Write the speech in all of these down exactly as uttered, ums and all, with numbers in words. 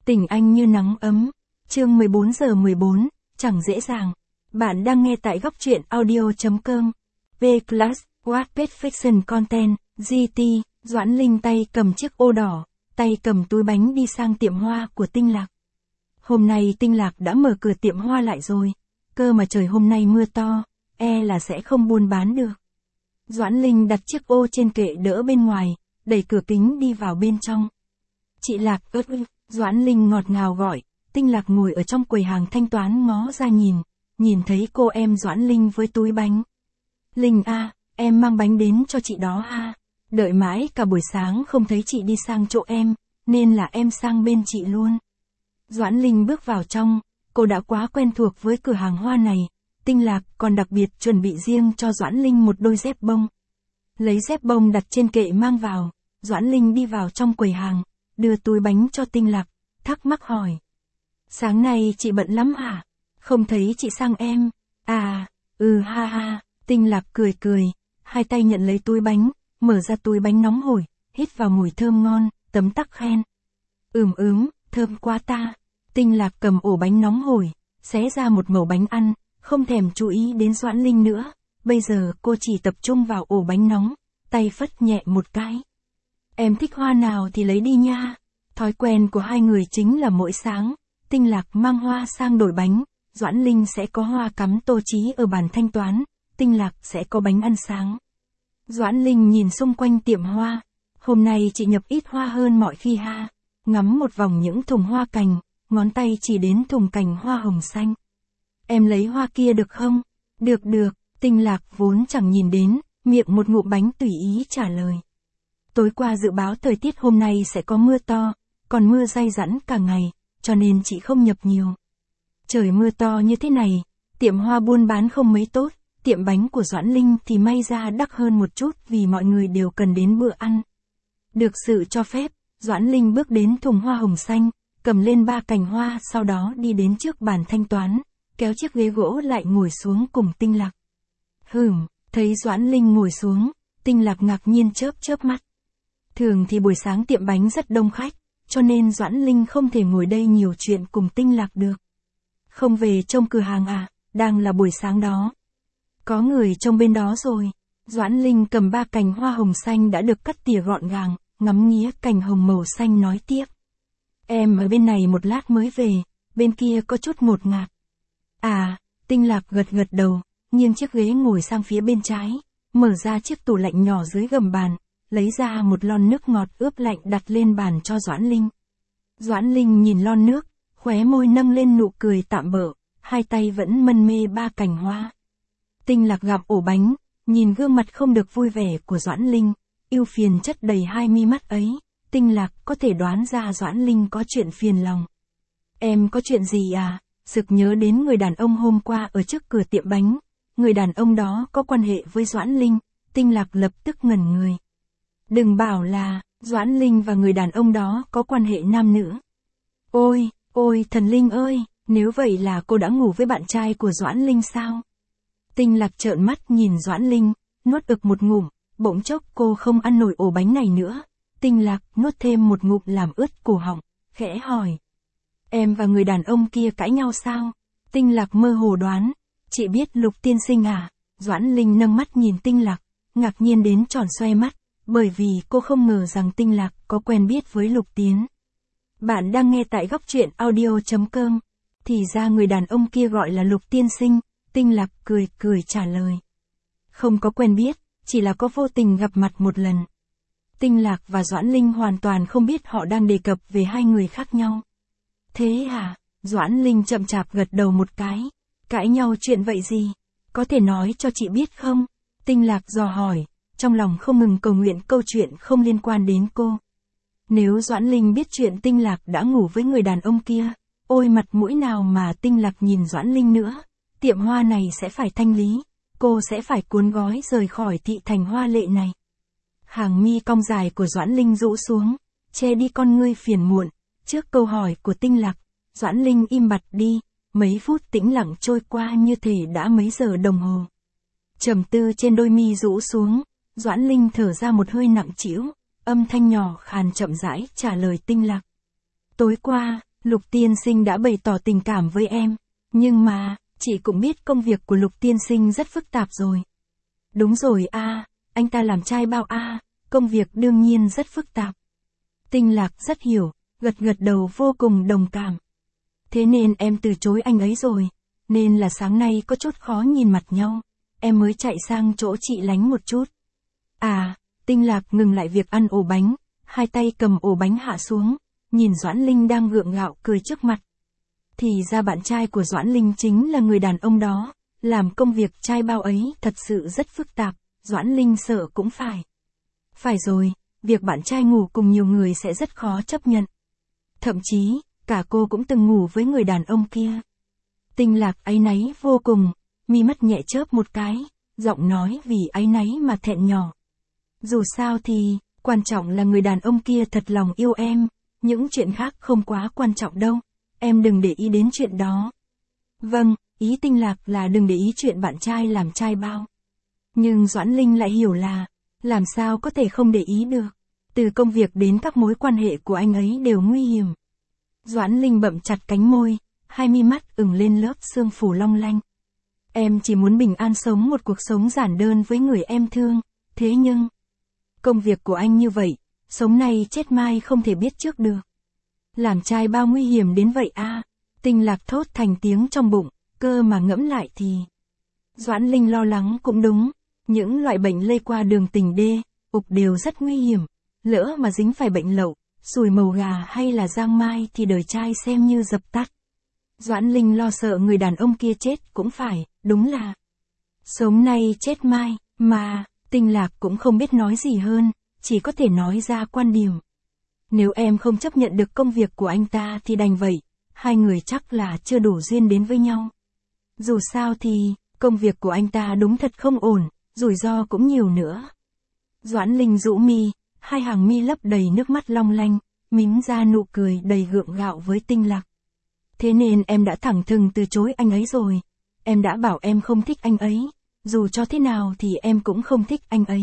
Tình anh như nắng ấm. Chương mười bốn giờ mười bốn, chẳng dễ dàng. Bạn đang nghe tại góc truyện audio chấm com. V-Class, Wattpad Fiction Content, giê tê, Doãn Linh tay cầm chiếc ô đỏ, tay cầm túi bánh đi sang tiệm hoa của Tinh Lạc. Hôm nay Tinh Lạc đã mở cửa tiệm hoa lại rồi, cơ mà trời hôm nay mưa to, e là sẽ không buôn bán được. Doãn Linh đặt chiếc ô trên kệ đỡ bên ngoài, đẩy cửa kính đi vào bên trong. Chị Lạc ớt ư, Doãn Linh ngọt ngào gọi. Tinh Lạc ngồi ở trong quầy hàng thanh toán ngó ra nhìn, nhìn thấy cô em Doãn Linh với túi bánh. Linh à, em mang bánh đến cho chị đó ha. Đợi mãi cả buổi sáng không thấy chị đi sang chỗ em, nên là em sang bên chị luôn. Doãn Linh bước vào trong, cô đã quá quen thuộc với cửa hàng hoa này. Tinh Lạc còn đặc biệt chuẩn bị riêng cho Doãn Linh một đôi dép bông. Lấy dép bông đặt trên kệ mang vào, Doãn Linh đi vào trong quầy hàng, đưa túi bánh cho Tinh Lạc, thắc mắc hỏi. Sáng nay chị bận lắm hả? Không thấy chị sang em. À, ừ ha ha, Tinh Lạc cười cười, hai tay nhận lấy túi bánh, mở ra túi bánh nóng hổi, hít vào mùi thơm ngon, tấm tắc khen. Ừm ướm, thơm quá ta. Tinh Lạc cầm ổ bánh nóng hổi, xé ra một mẩu bánh ăn, không thèm chú ý đến Doãn Linh nữa. Bây giờ cô chỉ tập trung vào ổ bánh nóng, tay phất nhẹ một cái. Em thích hoa nào thì lấy đi nha. Thói quen của hai người chính là mỗi sáng, Tinh Lạc mang hoa sang đổi bánh, Doãn Linh sẽ có hoa cắm tô trí ở bàn thanh toán, Tinh Lạc sẽ có bánh ăn sáng. Doãn Linh nhìn xung quanh tiệm hoa, hôm nay chị nhập ít hoa hơn mọi khi ha, ngắm một vòng những thùng hoa cành, ngón tay chỉ đến thùng cành hoa hồng xanh. Em lấy hoa kia được không? Được được, Tinh Lạc vốn chẳng nhìn đến, miệng một ngụm bánh tùy ý trả lời. Tối qua dự báo thời tiết hôm nay sẽ có mưa to, còn mưa day dẳng cả ngày, cho nên chị không nhập nhiều. Trời mưa to như thế này, tiệm hoa buôn bán không mấy tốt, tiệm bánh của Doãn Linh thì may ra đắt hơn một chút vì mọi người đều cần đến bữa ăn. Được sự cho phép, Doãn Linh bước đến thùng hoa hồng xanh, cầm lên ba cành hoa, sau đó đi đến trước bàn thanh toán, kéo chiếc ghế gỗ lại ngồi xuống cùng Tinh Lạc. Hừm, thấy Doãn Linh ngồi xuống, Tinh Lạc ngạc nhiên chớp chớp mắt. Thường thì buổi sáng tiệm bánh rất đông khách, cho nên Doãn Linh không thể ngồi đây nhiều chuyện cùng Tinh Lạc được. Không về trông cửa hàng à, đang là buổi sáng đó. Có người trông bên đó rồi. Doãn Linh cầm ba cành hoa hồng xanh đã được cắt tỉa gọn gàng, ngắm nghía cành hồng màu xanh nói tiếp. Em ở bên này một lát mới về, bên kia có chút ngột ngạt. À, Tinh Lạc gật gật đầu, nghiêng chiếc ghế ngồi sang phía bên trái, mở ra chiếc tủ lạnh nhỏ dưới gầm bàn, lấy ra một lon nước ngọt ướp lạnh đặt lên bàn cho Doãn Linh. Doãn Linh nhìn lon nước, khóe môi nâng lên nụ cười tạm bợ, hai tay vẫn mân mê ba cành hoa. Tinh Lạc gặp ổ bánh, nhìn gương mặt không được vui vẻ của Doãn Linh, ưu phiền chất đầy hai mi mắt ấy, Tinh Lạc có thể đoán ra Doãn Linh có chuyện phiền lòng. Em có chuyện gì à? Sực nhớ đến người đàn ông hôm qua ở trước cửa tiệm bánh, người đàn ông đó có quan hệ với Doãn Linh, Tinh Lạc lập tức ngẩn người. Đừng bảo là, Doãn Linh và người đàn ông đó có quan hệ nam nữ. Ôi, ôi thần linh ơi, nếu vậy là cô đã ngủ với bạn trai của Doãn Linh sao? Tinh Lạc trợn mắt nhìn Doãn Linh, nuốt ực một ngụm, bỗng chốc cô không ăn nổi ổ bánh này nữa. Tinh Lạc nuốt thêm một ngụm làm ướt cổ họng, khẽ hỏi. Em và người đàn ông kia cãi nhau sao? Tinh Lạc mơ hồ đoán, chị biết Lục tiên sinh à? Doãn Linh nâng mắt nhìn Tinh Lạc, ngạc nhiên đến tròn xoe mắt, bởi vì cô không ngờ rằng Tinh Lạc có quen biết với Lục Tiến. Bạn đang nghe tại góc truyện audio chấm com. Thì ra người đàn ông kia gọi là Lục tiên sinh, Tinh Lạc cười cười trả lời. Không có quen biết, chỉ là có vô tình gặp mặt một lần. Tinh Lạc và Doãn Linh hoàn toàn không biết họ đang đề cập về hai người khác nhau. Thế à? Doãn Linh chậm chạp gật đầu một cái. Cãi nhau chuyện vậy gì? Có thể nói cho chị biết không? Tinh Lạc dò hỏi, trong lòng không ngừng cầu nguyện câu chuyện không liên quan đến cô. Nếu Doãn Linh biết chuyện Tinh Lạc đã ngủ với người đàn ông kia, ôi mặt mũi nào mà Tinh Lạc nhìn Doãn Linh nữa, tiệm hoa này sẽ phải thanh lý, cô sẽ phải cuốn gói rời khỏi thị thành hoa lệ này. Hàng mi cong dài của Doãn Linh rũ xuống, che đi con ngươi phiền muộn, trước câu hỏi của Tinh Lạc, Doãn Linh im bặt đi, mấy phút tĩnh lặng trôi qua như thể đã mấy giờ đồng hồ. Trầm tư trên đôi mi rũ xuống, Doãn Linh thở ra một hơi nặng trĩu, âm thanh nhỏ khàn chậm rãi trả lời Tinh Lạc. Tối qua, Lục tiên sinh đã bày tỏ tình cảm với em. Nhưng mà, chị cũng biết công việc của Lục tiên sinh rất phức tạp rồi. Đúng rồi a, anh ta làm trai bao a, công việc đương nhiên rất phức tạp. Tinh Lạc rất hiểu, gật gật đầu vô cùng đồng cảm. Thế nên em từ chối anh ấy rồi, nên là sáng nay có chút khó nhìn mặt nhau, em mới chạy sang chỗ chị lánh một chút. À, Tinh Lạc ngừng lại việc ăn ổ bánh, hai tay cầm ổ bánh hạ xuống, nhìn Doãn Linh đang gượng gạo cười trước mặt. Thì ra bạn trai của Doãn Linh chính là người đàn ông đó, làm công việc trai bao ấy thật sự rất phức tạp, Doãn Linh sợ cũng phải. Phải rồi, việc bạn trai ngủ cùng nhiều người sẽ rất khó chấp nhận. Thậm chí, cả cô cũng từng ngủ với người đàn ông kia. Tinh Lạc áy náy vô cùng, mi mắt nhẹ chớp một cái, giọng nói vì áy náy mà thẹn nhỏ. Dù sao thì, quan trọng là người đàn ông kia thật lòng yêu em, những chuyện khác không quá quan trọng đâu, em đừng để ý đến chuyện đó. Vâng, ý Tinh Lạc là đừng để ý chuyện bạn trai làm trai bao. Nhưng Doãn Linh lại hiểu là, làm sao có thể không để ý được, từ công việc đến các mối quan hệ của anh ấy đều nguy hiểm. Doãn Linh bậm chặt cánh môi, hai mi mắt ửng lên lớp sương phủ long lanh. Em chỉ muốn bình an sống một cuộc sống giản đơn với người em thương, thế nhưng, công việc của anh như vậy, sống nay chết mai không thể biết trước được. Làm trai bao nguy hiểm đến vậy a, à? Tinh Lạc thốt thành tiếng trong bụng, cơ mà ngẫm lại thì. Doãn Linh lo lắng cũng đúng, những loại bệnh lây qua đường tình đê, ục đều rất nguy hiểm, lỡ mà dính phải bệnh lậu, sùi màu gà hay là giang mai thì đời trai xem như dập tắt. Doãn Linh lo sợ người đàn ông kia chết cũng phải, đúng là sống nay chết mai, mà, Tinh Lạc cũng không biết nói gì hơn, chỉ có thể nói ra quan điểm. Nếu em không chấp nhận được công việc của anh ta thì đành vậy, hai người chắc là chưa đủ duyên đến với nhau. Dù sao thì, công việc của anh ta đúng thật không ổn, rủi ro cũng nhiều nữa. Doãn Linh rũ mi, hai hàng mi lấp đầy nước mắt long lanh, mím ra nụ cười đầy gượng gạo với Tinh Lạc. Thế nên em đã thẳng thừng từ chối anh ấy rồi. Em đã bảo em không thích anh ấy, dù cho thế nào thì em cũng không thích anh ấy.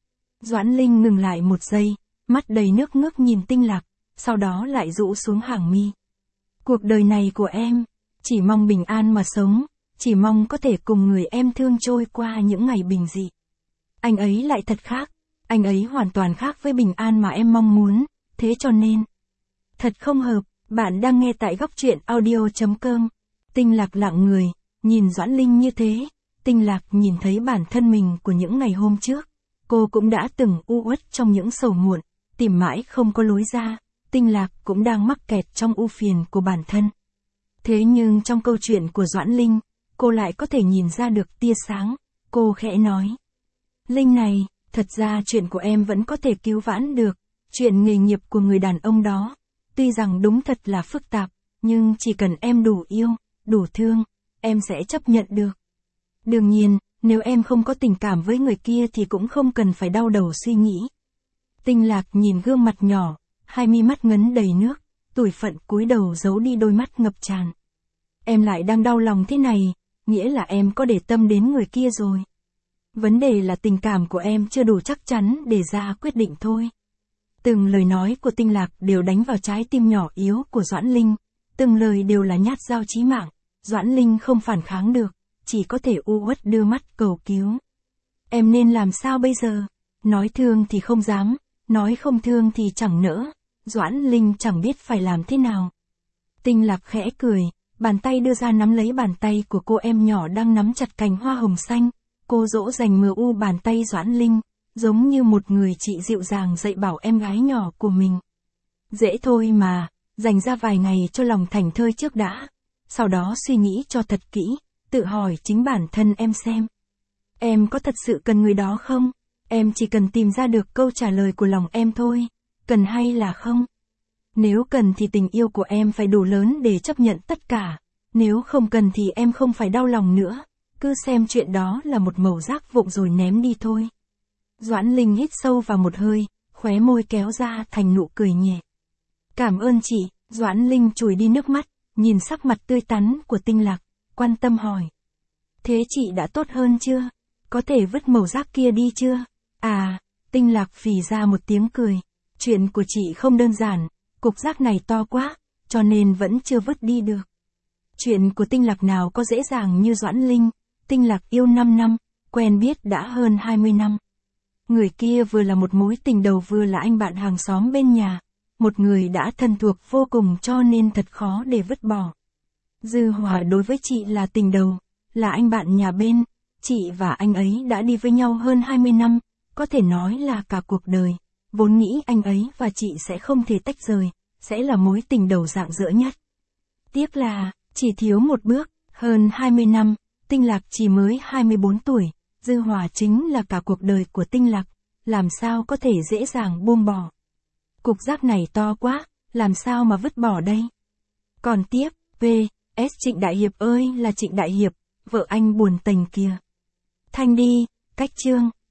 Doãn Linh ngừng lại một giây, mắt đầy nước ngước nhìn Tinh Lạc, sau đó lại rũ xuống hàng mi. Cuộc đời này của em, chỉ mong bình an mà sống, chỉ mong có thể cùng người em thương trôi qua những ngày bình dị. Anh ấy lại thật khác, anh ấy hoàn toàn khác với bình an mà em mong muốn, thế cho nên. Thật không hợp, bạn đang nghe tại góc truyện audio chấm com. Tinh Lạc lặng người, nhìn Doãn Linh như thế, Tinh Lạc nhìn thấy bản thân mình của những ngày hôm trước. Cô cũng đã từng u uất trong những sầu muộn, tìm mãi không có lối ra, Tinh Lạc cũng đang mắc kẹt trong ưu phiền của bản thân. Thế nhưng trong câu chuyện của Doãn Linh, cô lại có thể nhìn ra được tia sáng, cô khẽ nói. Linh này, thật ra chuyện của em vẫn có thể cứu vãn được, chuyện nghề nghiệp của người đàn ông đó, tuy rằng đúng thật là phức tạp, nhưng chỉ cần em đủ yêu, đủ thương, em sẽ chấp nhận được. Đương nhiên, nếu em không có tình cảm với người kia thì cũng không cần phải đau đầu suy nghĩ. Tinh Lạc nhìn gương mặt nhỏ, hai mi mắt ngấn đầy nước, tủi phận cúi đầu giấu đi đôi mắt ngập tràn. Em lại đang đau lòng thế này, nghĩa là em có để tâm đến người kia rồi. Vấn đề là tình cảm của em chưa đủ chắc chắn để ra quyết định thôi. Từng lời nói của Tinh Lạc đều đánh vào trái tim nhỏ yếu của Doãn Linh, từng lời đều là nhát dao chí mạng, Doãn Linh không phản kháng được, chỉ có thể u uất đưa mắt cầu cứu. Em nên làm sao bây giờ? Nói thương thì không dám, nói không thương thì chẳng nỡ, Doãn Linh chẳng biết phải làm thế nào. Tinh Lạc khẽ cười, bàn tay đưa ra nắm lấy bàn tay của cô em nhỏ đang nắm chặt cành hoa hồng xanh, cô dỗ dành mờ u bàn tay Doãn Linh, giống như một người chị dịu dàng dạy bảo em gái nhỏ của mình. Dễ thôi mà, dành ra vài ngày cho lòng thành thơi trước đã, sau đó suy nghĩ cho thật kỹ, tự hỏi chính bản thân em xem. Em có thật sự cần người đó không? Em chỉ cần tìm ra được câu trả lời của lòng em thôi, cần hay là không? Nếu cần thì tình yêu của em phải đủ lớn để chấp nhận tất cả, nếu không cần thì em không phải đau lòng nữa, cứ xem chuyện đó là một mẩu rác vụng rồi ném đi thôi. Doãn Linh hít sâu vào một hơi, khóe môi kéo ra thành nụ cười nhẹ. Cảm ơn chị, Doãn Linh chùi đi nước mắt, nhìn sắc mặt tươi tắn của Tinh Lạc, quan tâm hỏi. Thế chị đã tốt hơn chưa? Có thể vứt mẩu rác kia đi chưa? À, Tinh Lạc phì ra một tiếng cười. Chuyện của chị không đơn giản, cục rác này to quá, cho nên vẫn chưa vứt đi được. Chuyện của Tinh Lạc nào có dễ dàng như Doãn Linh, Tinh Lạc yêu năm năm, quen biết đã hơn hai mươi năm. Người kia vừa là một mối tình đầu vừa là anh bạn hàng xóm bên nhà, một người đã thân thuộc vô cùng cho nên thật khó để vứt bỏ. Dư Hòa đối với chị là tình đầu, là anh bạn nhà bên, chị và anh ấy đã đi với nhau hơn hai mươi năm, có thể nói là cả cuộc đời, vốn nghĩ anh ấy và chị sẽ không thể tách rời, sẽ là mối tình đầu rạng rỡ nhất. Tiếc là, chỉ thiếu một bước, hơn hai mươi năm, Tinh Lạc chỉ mới hai mươi bốn tuổi, Dư Hòa chính là cả cuộc đời của Tinh Lạc, làm sao có thể dễ dàng buông bỏ. Cục rác này to quá, làm sao mà vứt bỏ đây? Còn tiếp, pê ét Trịnh Đại Hiệp ơi là Trịnh Đại Hiệp, vợ anh buồn tênh kìa. Thanh đi, cách chương,